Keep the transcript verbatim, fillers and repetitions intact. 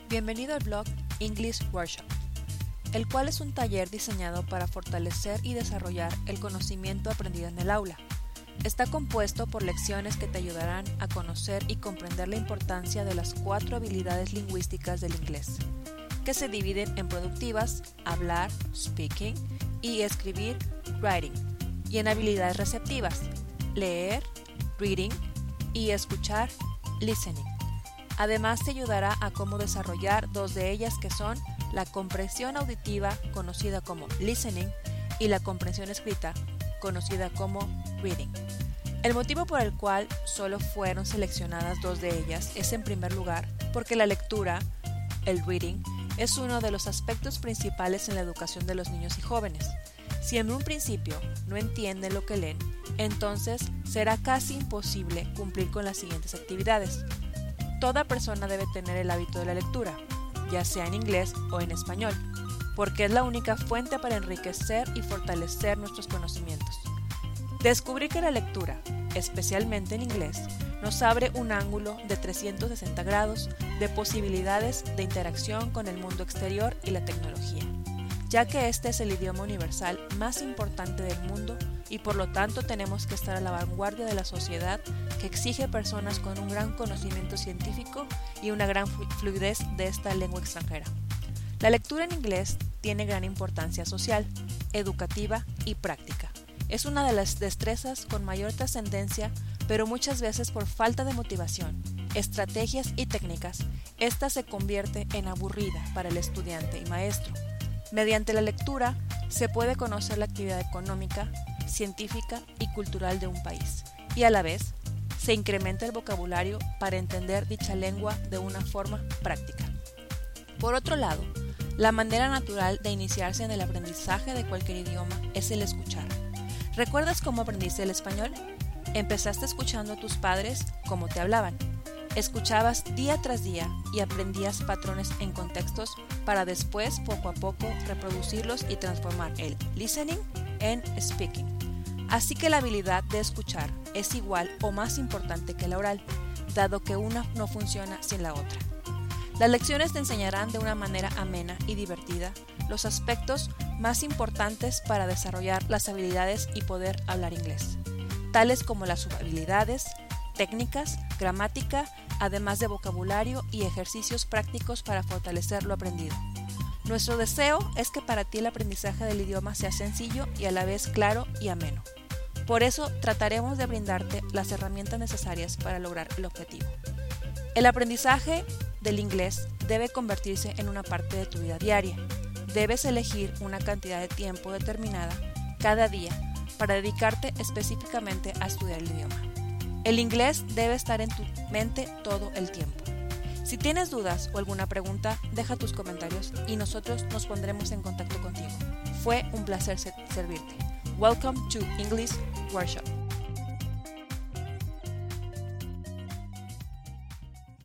Bienvenido al blog English Workshop, el cual es un taller diseñado para fortalecer y desarrollar el conocimiento aprendido en el aula. Está compuesto por lecciones que te ayudarán a conocer y comprender la importancia de las cuatro habilidades lingüísticas del inglés, que se dividen en productivas, hablar, speaking, y escribir, writing, y en habilidades receptivas, leer, reading, y escuchar, listening. Además te ayudará a cómo desarrollar dos de ellas, que son la comprensión auditiva, conocida como listening, y la comprensión escrita, conocida como reading. El motivo por el cual solo fueron seleccionadas dos de ellas es, en primer lugar, porque la lectura, el reading, es uno de los aspectos principales en la educación de los niños y jóvenes. Si en un principio no entienden lo que leen, entonces será casi imposible cumplir con las siguientes actividades. Toda persona debe tener el hábito de la lectura, ya sea en inglés o en español, porque es la única fuente para enriquecer y fortalecer nuestros conocimientos. Descubrir que la lectura, especialmente en inglés, nos abre un ángulo de trescientos sesenta grados de posibilidades de interacción con el mundo exterior y la tecnología, ya que este es el idioma universal más importante del mundo y por lo tanto tenemos que estar a la vanguardia de la sociedad, que exige personas con un gran conocimiento científico y una gran fluidez de esta lengua extranjera. La lectura en inglés tiene gran importancia social, educativa y práctica. Es una de las destrezas con mayor trascendencia, pero muchas veces por falta de motivación, estrategias y técnicas, esta se convierte en aburrida para el estudiante y maestro. Mediante la lectura se puede conocer la actividad económica, científica y cultural de un país, y a la vez se incrementa el vocabulario para entender dicha lengua de una forma práctica. Por otro lado, la manera natural de iniciarse en el aprendizaje de cualquier idioma es el escuchar. ¿Recuerdas cómo aprendiste el español? Empezaste escuchando a tus padres cómo te hablaban. Escuchabas día tras día y aprendías patrones en contextos para después, poco a poco, reproducirlos y transformar el listening en speaking. Así que la habilidad de escuchar es igual o más importante que la oral, dado que una no funciona sin la otra. Las lecciones te enseñarán de una manera amena y divertida los aspectos más importantes para desarrollar las habilidades y poder hablar inglés, tales como las subhabilidades, técnicas, gramática, además de vocabulario y ejercicios prácticos para fortalecer lo aprendido. Nuestro deseo es que para ti el aprendizaje del idioma sea sencillo y a la vez claro y ameno. Por eso trataremos de brindarte las herramientas necesarias para lograr el objetivo. El aprendizaje del inglés debe convertirse en una parte de tu vida diaria. Debes elegir una cantidad de tiempo determinada cada día para dedicarte específicamente a estudiar el idioma. El inglés debe estar en tu mente todo el tiempo. Si tienes dudas o alguna pregunta, deja tus comentarios y nosotros nos pondremos en contacto contigo. Fue un placer servirte. Welcome to English Workshop.